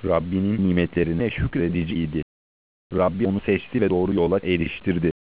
Rabbinin nimetlerine şükrediciydi. Rabbi onu seçti ve doğru yola eriştirdi.